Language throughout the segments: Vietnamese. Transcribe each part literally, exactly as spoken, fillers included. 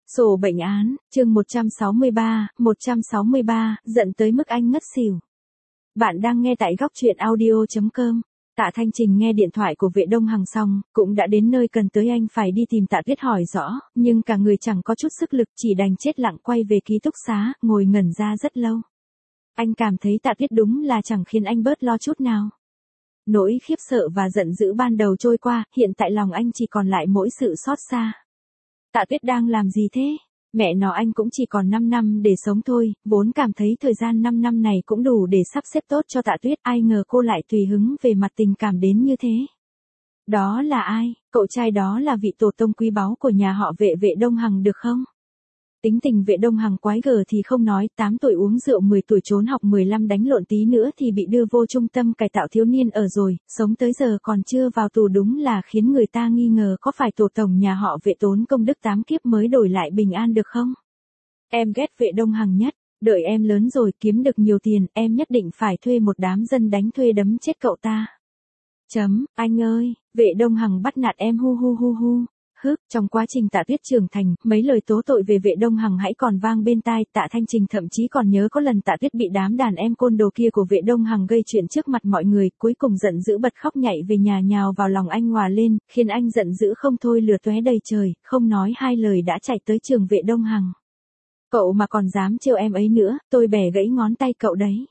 Sổ bệnh án, chương một trăm sáu mươi ba, một trăm sáu mươi ba, giận tới mức anh ngất xỉu. Bạn đang nghe tại góc truyện audio chấm com. Tạ Thanh Trình nghe điện thoại của Vệ Đông Hằng xong, cũng đã đến nơi cần tới anh phải đi tìm Tạ Tuyết hỏi rõ, nhưng cả người chẳng có chút sức lực chỉ đành chết lặng quay về ký túc xá, ngồi ngẩn ra rất lâu. Anh cảm thấy Tạ Tuyết đúng là chẳng khiến anh bớt lo chút nào. Nỗi khiếp sợ và giận dữ ban đầu trôi qua, hiện tại lòng anh chỉ còn lại mỗi sự xót xa. Tạ Tuyết đang làm gì thế? Mẹ nó anh cũng chỉ còn năm năm để sống thôi, vốn cảm thấy thời gian năm năm này cũng đủ để sắp xếp tốt cho Tạ Tuyết, ai ngờ cô lại tùy hứng về mặt tình cảm đến như thế. Đó là ai? Cậu trai đó là vị tổ tông quý báu của nhà họ Vệ, Vệ Đông Hằng được không? Tính tình Vệ Đông Hằng quái gở thì không nói, tám tuổi uống rượu, mười tuổi trốn học, mười lăm đánh lộn, tí nữa thì bị đưa vô trung tâm cải tạo thiếu niên ở rồi, sống tới giờ còn chưa vào tù, đúng là khiến người ta nghi ngờ có phải tổ tổng nhà họ Vệ tốn công đức tám kiếp mới đổi lại bình an được không? Em ghét Vệ Đông Hằng nhất, đợi em lớn rồi kiếm được nhiều tiền, em nhất định phải thuê một đám dân đánh thuê đấm chết cậu ta. Chấm, anh ơi, Vệ Đông Hằng bắt nạt em hu hu hu hu. Hức, trong quá trình Tạ Tuyết trưởng thành, mấy lời tố tội về Vệ Đông Hằng hãy còn vang bên tai. Tạ Thanh Trình thậm chí còn nhớ có lần Tạ Tuyết bị đám đàn em côn đồ kia của Vệ Đông Hằng gây chuyện trước mặt mọi người, cuối cùng giận dữ bật khóc nhảy về nhà nhào vào lòng anh hòa lên, khiến anh giận dữ không thôi, lửa tóe đầy trời, không nói hai lời đã chạy tới trường Vệ Đông Hằng. Cậu mà còn dám trêu em ấy nữa, tôi bẻ gãy ngón tay cậu đấy.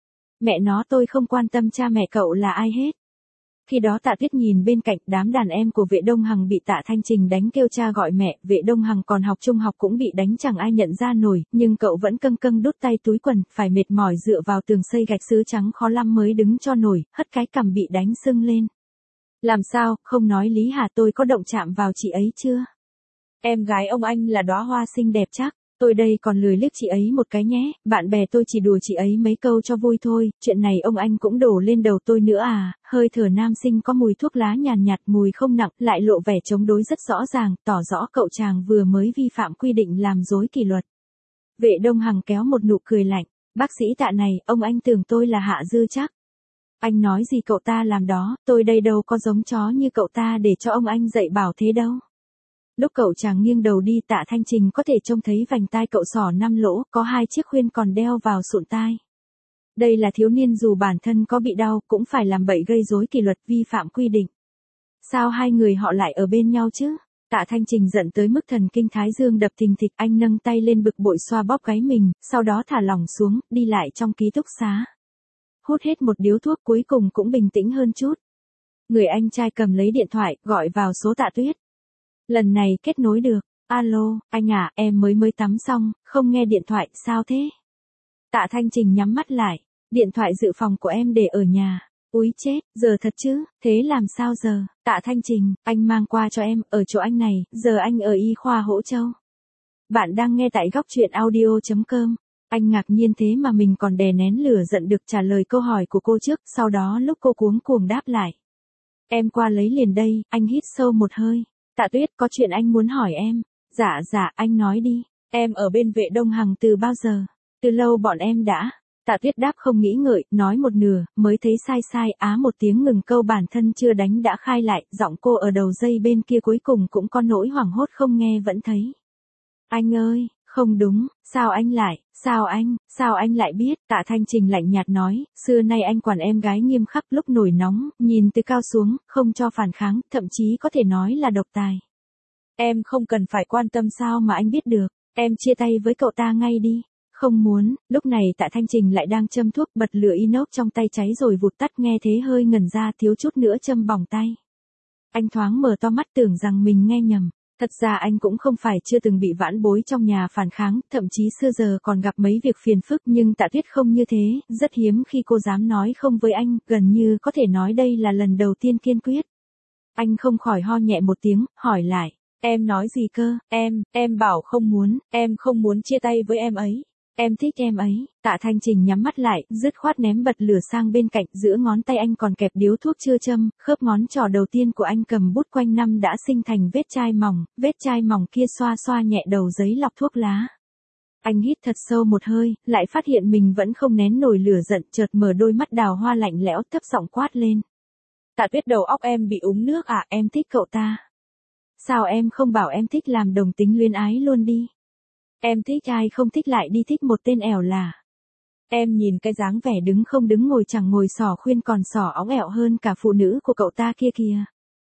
Mẹ nó, tôi không quan tâm cha mẹ cậu là ai hết. Khi đó Tạ Tuyết nhìn bên cạnh, đám đàn em của Vệ Đông Hằng bị Tạ Thanh Trình đánh kêu cha gọi mẹ, Vệ Đông Hằng còn học trung học cũng bị đánh chẳng ai nhận ra nổi, nhưng cậu vẫn câng câng đút tay túi quần, phải mệt mỏi dựa vào tường xây gạch sứ trắng khó lắm mới đứng cho nổi, hất cái cằm bị đánh sưng lên. Làm sao, không nói lý hả? Tôi có động chạm vào chị ấy chưa? Em gái ông anh là đóa hoa xinh đẹp chắc. Tôi đây còn lười liếc chị ấy một cái nhé, bạn bè tôi chỉ đùa chị ấy mấy câu cho vui thôi, chuyện này ông anh cũng đổ lên đầu tôi nữa à? Hơi thở nam sinh có mùi thuốc lá nhàn nhạt, nhạt, mùi không nặng, lại lộ vẻ chống đối rất rõ ràng, tỏ rõ cậu chàng vừa mới vi phạm quy định làm rối kỷ luật. Vệ Đông Hằng kéo một nụ cười lạnh, bác sĩ Tạ này, ông anh tưởng tôi là Hạ Dư chắc. Anh nói gì cậu ta làm đó, tôi đây đâu có giống chó như cậu ta để cho ông anh dạy bảo thế đâu. Lúc cậu chàng nghiêng đầu đi, Tạ Thanh Trình có thể trông thấy vành tai cậu xỏ năm lỗ, có hai chiếc khuyên còn đeo vào sụn tai. Đây là thiếu niên dù bản thân có bị đau, cũng phải làm bậy gây rối kỷ luật, vi phạm quy định. Sao hai người họ lại ở bên nhau chứ? Tạ Thanh Trình giận tới mức thần kinh thái dương đập thình thịch, anh nâng tay lên bực bội xoa bóp gáy mình, sau đó thả lỏng xuống, đi lại trong ký túc xá. Hút hết một điếu thuốc, cuối cùng cũng bình tĩnh hơn chút. Người anh trai cầm lấy điện thoại, gọi vào số Tạ Tuyết. Lần này kết nối được. Alo, anh à, em mới mới tắm xong, không nghe điện thoại, sao thế? Tạ Thanh Trình nhắm mắt lại. Điện thoại dự phòng của em để ở nhà. Úi chết, giờ thật chứ, thế làm sao giờ? Tạ Thanh Trình, anh mang qua cho em, ở chỗ anh này, giờ anh ở y khoa Hỗ Châu. Bạn đang nghe tại góc truyện audio chấm com. Anh ngạc nhiên thế mà mình còn đè nén lửa giận được trả lời câu hỏi của cô trước, sau đó lúc cô cuống cuồng đáp lại. Em qua lấy liền đây, anh hít sâu một hơi. Tạ Tuyết, có chuyện anh muốn hỏi em. Dạ dạ, anh nói đi. Em ở bên Vệ Đông Hằng từ bao giờ? Từ lâu bọn em đã. Tạ Tuyết đáp không nghĩ ngợi, nói một nửa, mới thấy sai sai, á một tiếng ngừng câu bản thân chưa đánh đã khai lại, giọng cô ở đầu dây bên kia cuối cùng cũng có nỗi hoảng hốt không nghe vẫn thấy. Anh ơi, không đúng, sao anh lại, sao anh, sao anh lại biết? Tạ Thanh Trình lạnh nhạt nói, xưa nay anh quản em gái nghiêm khắc, lúc nổi nóng, nhìn từ cao xuống, không cho phản kháng, thậm chí có thể nói là độc tài. Em không cần phải quan tâm sao mà anh biết được, em chia tay với cậu ta ngay đi. Không muốn. Lúc này Tạ Thanh Trình lại đang châm thuốc, bật lửa inox trong tay cháy rồi vụt tắt, nghe thế hơi ngẩn ra, thiếu chút nữa châm bỏng tay. Anh thoáng mở to mắt tưởng rằng mình nghe nhầm. Thật ra anh cũng không phải chưa từng bị vãn bối trong nhà phản kháng, thậm chí xưa giờ còn gặp mấy việc phiền phức, nhưng Tạ Tuyết không như thế, rất hiếm khi cô dám nói không với anh, gần như có thể nói đây là lần đầu tiên kiên quyết. Anh không khỏi ho nhẹ một tiếng, hỏi lại, em nói gì cơ? Em, em bảo không muốn, em không muốn chia tay với em ấy. Em thích em ấy. Tạ Thanh Trình nhắm mắt lại, dứt khoát ném bật lửa sang bên cạnh, giữa ngón tay anh còn kẹp điếu thuốc chưa châm, khớp ngón trỏ đầu tiên của anh cầm bút quanh năm đã sinh thành vết chai mỏng, vết chai mỏng kia xoa xoa nhẹ đầu giấy lọc thuốc lá. Anh hít thật sâu một hơi, lại phát hiện mình vẫn không nén nổi lửa giận, chợt mở đôi mắt đào hoa lạnh lẽo, thấp giọng quát lên. Tạ Tuyết, đầu óc em bị úng nước à? Em thích cậu ta. Sao em không bảo em thích làm đồng tính luyến ái luôn đi? Em thích ai không thích lại đi thích một tên ẻo là. Em nhìn cái dáng vẻ đứng không đứng ngồi chẳng ngồi xỏ khuyên còn xỏ óng ẹo hơn cả phụ nữ của cậu ta kia kìa.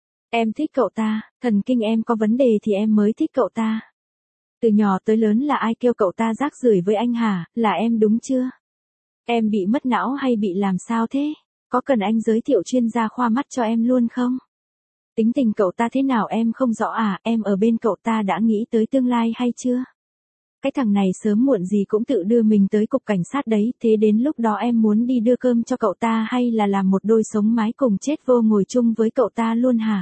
Em thích cậu ta, thần kinh em có vấn đề thì em mới thích cậu ta. Từ nhỏ tới lớn là ai kêu cậu ta rác rưởi với anh hả, là em đúng chưa? Em bị mất não hay bị làm sao thế? Có cần anh giới thiệu chuyên gia khoa mắt cho em luôn không? Tính tình cậu ta thế nào em không rõ à, em ở bên cậu ta đã nghĩ tới tương lai hay chưa? Cái thằng này sớm muộn gì cũng tự đưa mình tới cục cảnh sát đấy, thế đến lúc đó em muốn đi đưa cơm cho cậu ta hay là làm một đôi sống mái cùng chết vô ngồi chung với cậu ta luôn hả?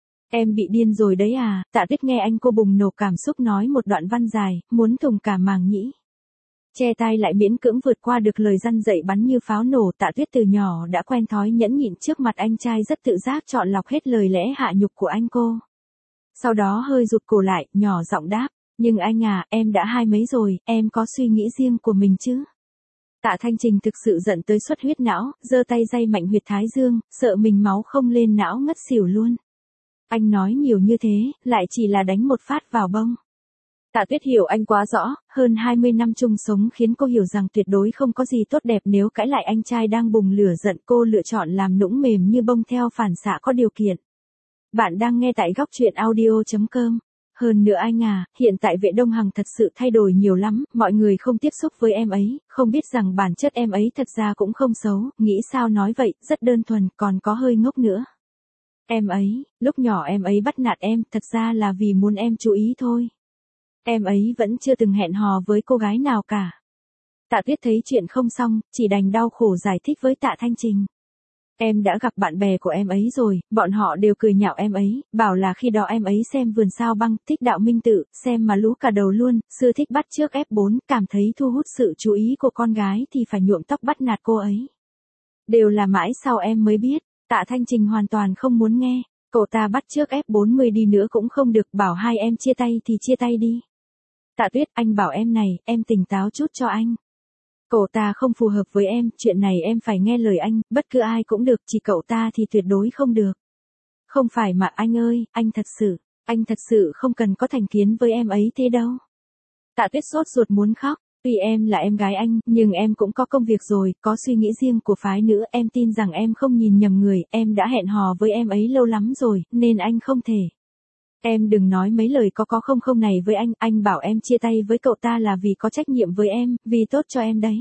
Em bị điên rồi đấy à, Tạ Tuyết nghe anh cô bùng nổ cảm xúc nói một đoạn văn dài, muốn thùng cả màng nhĩ. Che tai lại miễn cưỡng vượt qua được lời răn dạy bắn như pháo nổ. Tạ Tuyết từ nhỏ đã quen thói nhẫn nhịn trước mặt anh trai rất tự giác chọn lọc hết lời lẽ hạ nhục của anh cô. Sau đó hơi rụt cổ lại, nhỏ giọng đáp, nhưng anh à, em đã hai mấy rồi, em có suy nghĩ riêng của mình chứ. Tạ Thanh Trình thực sự giận tới xuất huyết não, giơ tay day mạnh huyệt thái dương, sợ mình máu không lên não ngất xỉu luôn. Anh nói nhiều như thế, lại chỉ là đánh một phát vào bông. Tạ Tuyết hiểu anh quá rõ, hơn hai mươi năm chung sống khiến cô hiểu rằng tuyệt đối không có gì tốt đẹp nếu cãi lại anh trai đang bùng lửa giận. Cô lựa chọn làm nũng mềm như bông theo phản xạ có điều kiện. Bạn đang nghe tại góc truyện audio chấm com. Hơn nữa anh à, hiện tại Vệ Đông Hằng thật sự thay đổi nhiều lắm, mọi người không tiếp xúc với em ấy, không biết rằng bản chất em ấy thật ra cũng không xấu, nghĩ sao nói vậy, rất đơn thuần, còn có hơi ngốc nữa. Em ấy, lúc nhỏ em ấy bắt nạt em, thật ra là vì muốn em chú ý thôi. Em ấy vẫn chưa từng hẹn hò với cô gái nào cả. Tạ Tuyết thấy chuyện không xong, chỉ đành đau khổ giải thích với Tạ Thanh Trình. Em đã gặp bạn bè của em ấy rồi, bọn họ đều cười nhạo em ấy, bảo là khi đó em ấy xem Vườn Sao Băng, thích Đạo Minh Tự, xem mà lú cả đầu luôn, xưa thích bắt chước ép bốn, cảm thấy thu hút sự chú ý của con gái thì phải nhuộm tóc bắt nạt cô ấy. Đều là mãi sau em mới biết. Tạ Thanh Trình hoàn toàn không muốn nghe, cậu ta bắt chước ép bốn mươi đi nữa cũng không được, bảo hai em chia tay thì chia tay đi. Tạ Tuyết, anh bảo em này, em tỉnh táo chút cho anh. Cậu ta không phù hợp với em, chuyện này em phải nghe lời anh, bất cứ ai cũng được, chỉ cậu ta thì tuyệt đối không được. Không phải mà anh ơi, anh thật sự, anh thật sự không cần có thành kiến với em ấy thế đâu. Tạ Tuyết sốt ruột muốn khóc. Tuy em là em gái anh, nhưng em cũng có công việc rồi, có suy nghĩ riêng của phái nữ, em tin rằng em không nhìn nhầm người, em đã hẹn hò với em ấy lâu lắm rồi, nên anh không thể. Em đừng nói mấy lời có có không không này với anh, anh bảo em chia tay với cậu ta là vì có trách nhiệm với em, vì tốt cho em đấy.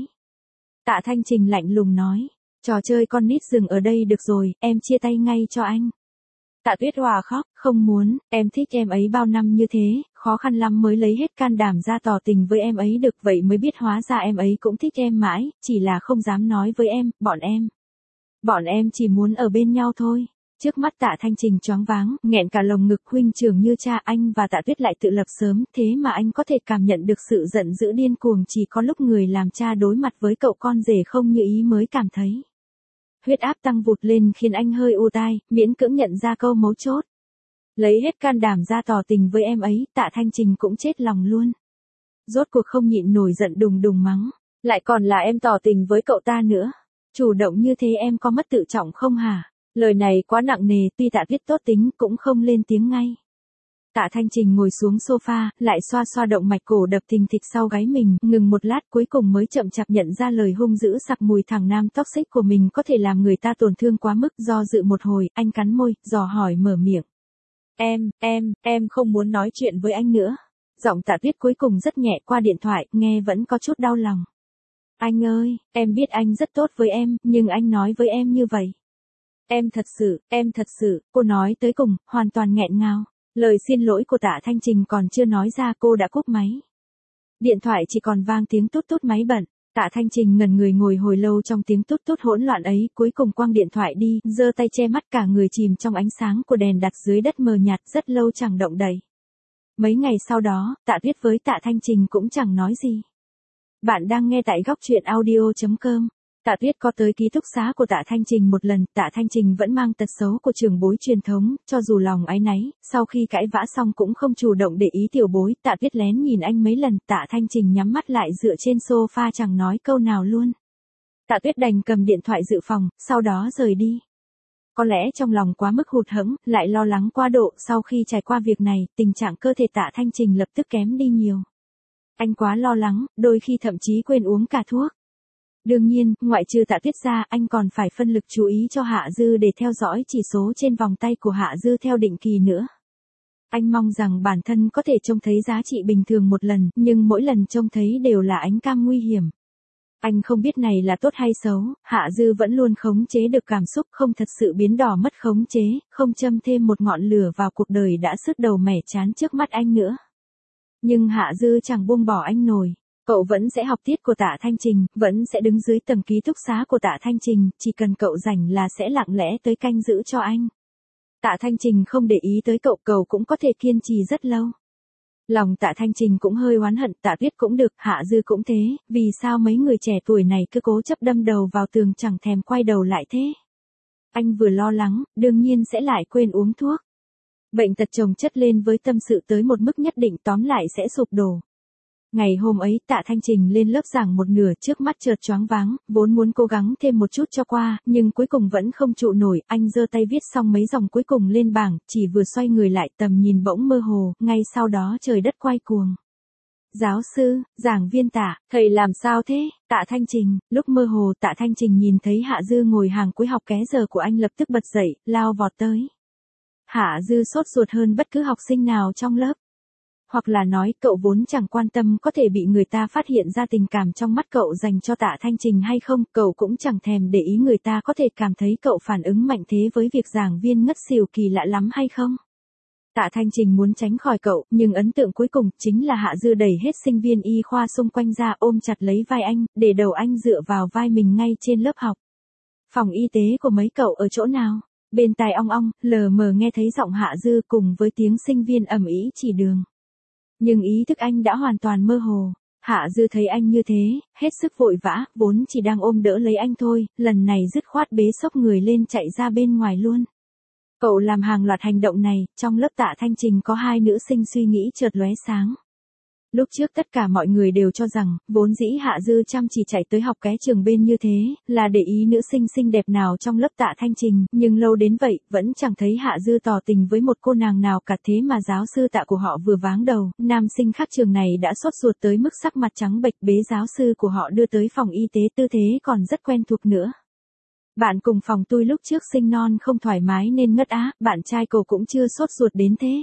Tạ Thanh Trình lạnh lùng nói, trò chơi con nít dừng ở đây được rồi, em chia tay ngay cho anh. Tạ Tuyết hòa khóc, không muốn, em thích em ấy bao năm như thế, khó khăn lắm mới lấy hết can đảm ra tỏ tình với em ấy được, vậy mới biết hóa ra em ấy cũng thích em mãi, chỉ là không dám nói với em, bọn em. Bọn em chỉ muốn ở bên nhau thôi. Trước mắt Tạ Thanh Trình choáng váng, nghẹn cả lồng ngực, huynh trưởng như cha anh và Tạ Tuyết lại tự lập sớm, thế mà anh có thể cảm nhận được sự giận dữ điên cuồng chỉ có lúc người làm cha đối mặt với cậu con rể không như ý mới cảm thấy. Huyết áp tăng vụt lên khiến anh hơi u tai, miễn cưỡng nhận ra câu mấu chốt. Lấy hết can đảm ra tỏ tình với em ấy, Tạ Thanh Trình cũng chết lòng luôn. Rốt cuộc không nhịn nổi giận đùng đùng mắng, lại còn là em tỏ tình với cậu ta nữa. Chủ động như thế em có mất tự trọng không hả? Lời này quá nặng nề, tuy Tạ Tuyết tốt tính cũng không lên tiếng ngay. Tạ Thanh Trình ngồi xuống sofa, lại xoa xoa động mạch cổ đập thình thịch sau gáy mình, ngừng một lát cuối cùng mới chậm chạp nhận ra lời hung dữ sặc mùi thằng nam toxic của mình có thể làm người ta tổn thương quá mức. Do dự một hồi, anh cắn môi, dò hỏi mở miệng. Em, em, em không muốn nói chuyện với anh nữa. Giọng Tạ Tuyết cuối cùng rất nhẹ qua điện thoại, nghe vẫn có chút đau lòng. Anh ơi, em biết anh rất tốt với em, nhưng anh nói với em như vậy. Em thật sự, em thật sự, cô nói tới cùng, hoàn toàn nghẹn ngào. Lời xin lỗi của Tạ Thanh Trình còn chưa nói ra cô đã cúp máy. Điện thoại chỉ còn vang tiếng tút tút máy bận. Tạ Thanh Trình ngẩn người ngồi hồi lâu trong tiếng tút tút hỗn loạn ấy, cuối cùng quăng điện thoại đi, giơ tay che mắt cả người chìm trong ánh sáng của đèn đặt dưới đất mờ nhạt, rất lâu chẳng động đậy. Mấy ngày sau đó, Tạ Tuyết với Tạ Thanh Trình cũng chẳng nói gì. Bạn đang nghe tại góc truyện audio chấm com. Tạ Tuyết có tới ký túc xá của Tạ Thanh Trình một lần, Tạ Thanh Trình vẫn mang tật xấu của trưởng bối truyền thống, cho dù lòng áy náy, sau khi cãi vã xong cũng không chủ động để ý tiểu bối. Tạ Tuyết lén nhìn anh mấy lần, Tạ Thanh Trình nhắm mắt lại dựa trên sofa chẳng nói câu nào luôn. Tạ Tuyết đành cầm điện thoại dự phòng, sau đó rời đi. Có lẽ trong lòng quá mức hụt hẫng, lại lo lắng quá độ, sau khi trải qua việc này, tình trạng cơ thể Tạ Thanh Trình lập tức kém đi nhiều. Anh quá lo lắng, đôi khi thậm chí quên uống cả thuốc. Đương nhiên, ngoại trừ Tạ Tuyết ra, anh còn phải phân lực chú ý cho Hạ Dư để theo dõi chỉ số trên vòng tay của Hạ Dư theo định kỳ nữa. Anh mong rằng bản thân có thể trông thấy giá trị bình thường một lần, nhưng mỗi lần trông thấy đều là ánh cam nguy hiểm. Anh không biết này là tốt hay xấu, Hạ Dư vẫn luôn khống chế được cảm xúc, không thật sự biến đỏ mất khống chế, không châm thêm một ngọn lửa vào cuộc đời đã sứt đầu mẻ chán trước mắt anh nữa. Nhưng Hạ Dư chẳng buông bỏ anh nổi. Cậu vẫn sẽ học tiết của Tạ Thanh Trình, vẫn sẽ đứng dưới tầng ký túc xá của Tạ Thanh Trình, chỉ cần cậu rảnh là sẽ lặng lẽ tới canh giữ cho anh. Tạ Thanh Trình không để ý tới cậu, cậu cũng có thể kiên trì rất lâu. Lòng Tạ Thanh Trình cũng hơi oán hận, Tạ Tuyết cũng được, Hạ Dư cũng thế, vì sao mấy người trẻ tuổi này cứ cố chấp đâm đầu vào tường chẳng thèm quay đầu lại thế. Anh vừa lo lắng, đương nhiên sẽ lại quên uống thuốc. Bệnh tật chồng chất lên với tâm sự tới một mức nhất định tóm lại sẽ sụp đổ. Ngày hôm ấy Tạ Thanh Trình lên lớp giảng một nửa, trước mắt chợt choáng váng, vốn muốn cố gắng thêm một chút cho qua, nhưng cuối cùng vẫn không trụ nổi, anh giơ tay viết xong mấy dòng cuối cùng lên bảng, chỉ vừa xoay người lại tầm nhìn bỗng mơ hồ, ngay sau đó trời đất quay cuồng. Giáo sư, giảng viên Tạ, thầy làm sao thế? Tạ Thanh Trình, lúc mơ hồ Tạ Thanh Trình nhìn thấy Hạ Dư ngồi hàng cuối học ké giờ của anh lập tức bật dậy, lao vọt tới. Hạ Dư sốt ruột hơn bất cứ học sinh nào trong lớp. Hoặc là nói cậu vốn chẳng quan tâm có thể bị người ta phát hiện ra tình cảm trong mắt cậu dành cho Tạ Thanh Trình hay không, cậu cũng chẳng thèm để ý người ta có thể cảm thấy cậu phản ứng mạnh thế với việc giảng viên ngất xỉu kỳ lạ lắm hay không. Tạ Thanh Trình muốn tránh khỏi cậu, nhưng ấn tượng cuối cùng chính là Hạ Dư đẩy hết sinh viên y khoa xung quanh ra ôm chặt lấy vai anh, để đầu anh dựa vào vai mình ngay trên lớp học. Phòng y tế của mấy cậu ở chỗ nào? Bên tai ong ong, lờ mờ nghe thấy giọng Hạ Dư cùng với tiếng sinh viên ầm ĩ chỉ đường. Nhưng ý thức anh đã hoàn toàn mơ hồ. Hạ Dư thấy anh như thế, hết sức vội vã, vốn chỉ đang ôm đỡ lấy anh thôi, lần này dứt khoát bế xốc người lên chạy ra bên ngoài luôn. Cậu làm hàng loạt hành động này, trong lớp Tạ Thanh Trình có hai nữ sinh suy nghĩ chợt lóe sáng. Lúc trước tất cả mọi người đều cho rằng, vốn dĩ Hạ Dư chăm chỉ chạy tới học ké trường bên như thế, là để ý nữ sinh xinh đẹp nào trong lớp Tạ Thanh Trình, nhưng lâu đến vậy, vẫn chẳng thấy Hạ Dư tỏ tình với một cô nàng nào cả, thế mà giáo sư Tạ của họ vừa váng đầu, nam sinh khác trường này đã sốt ruột tới mức sắc mặt trắng bệch, bế giáo sư của họ đưa tới phòng y tế, tư thế còn rất quen thuộc nữa. Bạn cùng phòng tôi lúc trước sinh non không thoải mái nên ngất á, bạn trai cô cũng chưa sốt ruột đến thế.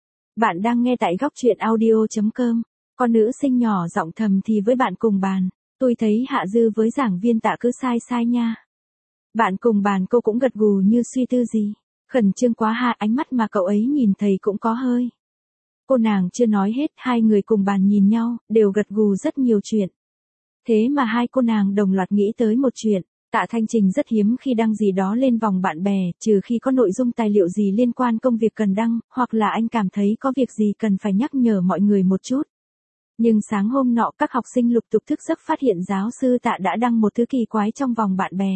Bạn đang nghe tại góc truyện audio chấm com. Con nữ sinh nhỏ giọng thầm thì với bạn cùng bàn, tôi thấy Hạ Dư với giảng viên Tạ cứ sai sai nha. Bạn cùng bàn cô cũng gật gù như suy tư gì. Khẩn trương quá ha, ánh mắt mà cậu ấy nhìn thấy cũng có hơi. Cô nàng chưa nói hết, hai người cùng bàn nhìn nhau, đều gật gù rất nhiều chuyện. Thế mà hai cô nàng đồng loạt nghĩ tới một chuyện. Tạ Thanh Trình rất hiếm khi đăng gì đó lên vòng bạn bè, trừ khi có nội dung tài liệu gì liên quan công việc cần đăng, hoặc là anh cảm thấy có việc gì cần phải nhắc nhở mọi người một chút. Nhưng sáng hôm nọ các học sinh lục tục thức giấc phát hiện giáo sư Tạ đã đăng một thứ kỳ quái trong vòng bạn bè.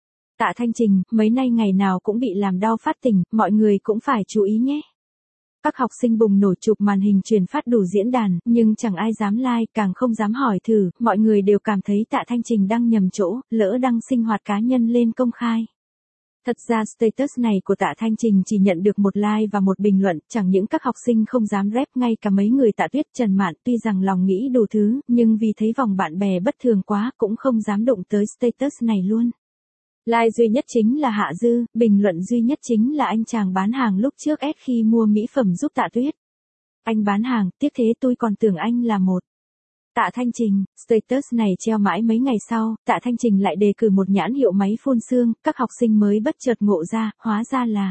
Tạ Thanh Trình, mấy nay ngày nào cũng bị làm đau phát tỉnh, mọi người cũng phải chú ý nhé. Các học sinh bùng nổ chụp màn hình truyền phát đủ diễn đàn, nhưng chẳng ai dám like, càng không dám hỏi thử, mọi người đều cảm thấy Tạ Thanh Trình đăng nhầm chỗ, lỡ đăng sinh hoạt cá nhân lên công khai. Thật ra status này của Tạ Thanh Trình chỉ nhận được một like và một bình luận, chẳng những các học sinh không dám rep, ngay cả mấy người Tạ Tuyết, Trần Mạn tuy rằng lòng nghĩ đủ thứ, nhưng vì thấy vòng bạn bè bất thường quá cũng không dám đụng tới status này luôn. Like duy nhất chính là Hạ Dư, bình luận duy nhất chính là anh chàng bán hàng lúc trước ép khi mua mỹ phẩm giúp Tạ Tuyết. Anh bán hàng, tiếc thế tôi còn tưởng anh là một. Tạ Thanh Trình, status này treo mãi mấy ngày sau, Tạ Thanh Trình lại đề cử một nhãn hiệu máy phun sương, các học sinh mới bất chợt ngộ ra, hóa ra là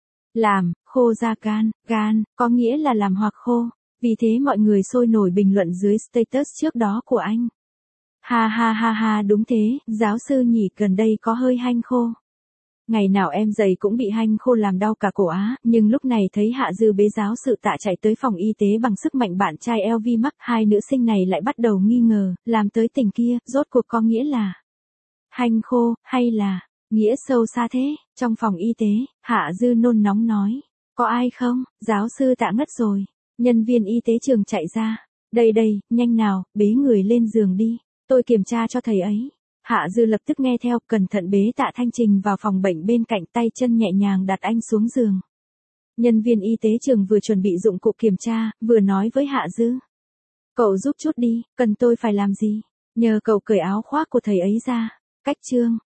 làm, khô da gan, gan, có nghĩa là làm hoặc khô, vì thế mọi người sôi nổi bình luận dưới status trước đó của anh. Ha ha ha ha, đúng thế, giáo sư nhỉ, gần đây có hơi hanh khô. Ngày nào em giày cũng bị hanh khô làm đau cả cổ á, nhưng lúc này thấy Hạ Dư bế giáo sự Tạ chạy tới phòng y tế bằng sức mạnh bạn trai eo vi mắc, hai nữ sinh này lại bắt đầu nghi ngờ, làm tới tỉnh kia, rốt cuộc có nghĩa là hanh khô, hay là nghĩa sâu xa thế. Trong phòng y tế, Hạ Dư nôn nóng nói, có ai không, giáo sư Tạ ngất rồi. Nhân viên y tế trường chạy ra, đây đây, nhanh nào, bế người lên giường đi, tôi kiểm tra cho thầy ấy. Hạ Dư lập tức nghe theo, cẩn thận bế Tạ Thanh Trình vào phòng bệnh bên cạnh, tay chân nhẹ nhàng đặt anh xuống giường. Nhân viên y tế trường vừa chuẩn bị dụng cụ kiểm tra, vừa nói với Hạ Dư. Cậu giúp chút đi, cần tôi phải làm gì? Nhờ cậu cởi áo khoác của thầy ấy ra. Cách chương